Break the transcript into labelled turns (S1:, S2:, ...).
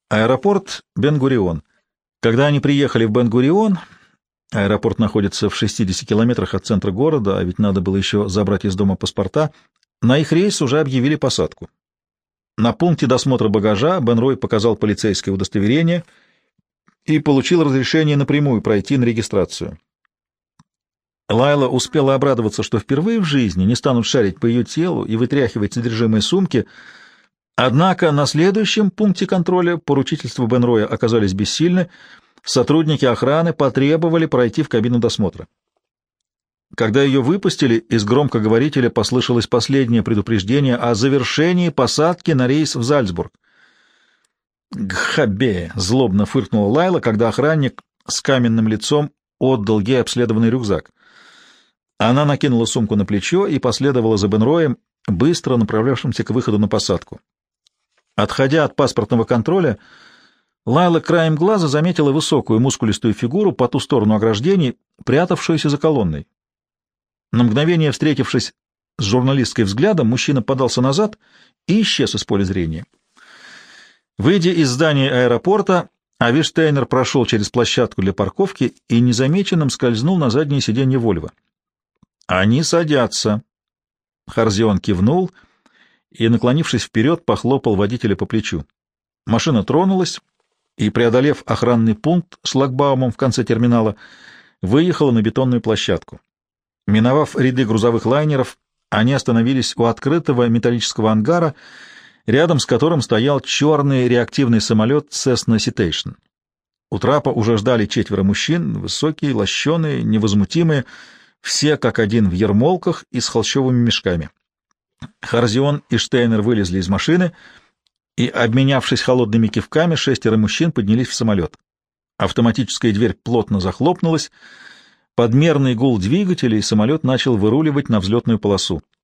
S1: Аэропорт Бен-Гурион. Когда они приехали в Бен-Гурион, аэропорт находится в 60 километрах от центра города, а ведь надо было еще забрать из дома паспорта, на их рейс уже объявили посадку. На пункте досмотра багажа Бен Рой показал полицейское удостоверение и получил разрешение напрямую пройти на регистрацию. Лайла успела обрадоваться, что впервые в жизни не станут шарить по ее телу и вытряхивать содержимое сумки, однако на следующем пункте контроля поручительства Бен Роя оказались бессильны, сотрудники охраны потребовали пройти в кабину досмотра. Когда ее выпустили, из громкоговорителя послышалось последнее предупреждение о завершении посадки на рейс в Зальцбург. «Гхабе!» — злобно фыркнула Лайла, когда охранник с каменным лицом отдал ей обследованный рюкзак. Она накинула сумку на плечо и последовала за Бен Роем, быстро направлявшимся к выходу на посадку. Отходя от паспортного контроля, Лайла краем глаза заметила высокую мускулистую фигуру по ту сторону ограждений, прятавшуюся за колонной. На мгновение встретившись с журналисткой взглядом, мужчина подался назад и исчез из поля зрения. Выйдя из здания аэропорта, Ави Штейнер прошел через площадку для парковки и незамеченным скользнул на заднее сиденье Вольво. «Они садятся». Харзион кивнул и, наклонившись вперед, похлопал водителя по плечу. Машина тронулась и, преодолев охранный пункт с шлагбаумом в конце терминала, выехала на бетонную площадку. Миновав ряды грузовых лайнеров, они остановились у открытого металлического ангара, рядом с которым стоял черный реактивный самолет Cessna Citation. У трапа уже ждали 4 мужчин, высокие, лощеные, невозмутимые, все как один в ермолках и с холщовыми мешками. Харзион и Штейнер вылезли из машины, и, обменявшись холодными кивками, 6 мужчин поднялись в самолет. Автоматическая дверь плотно захлопнулась. Под мерный гул двигателей самолет начал выруливать на взлетную полосу.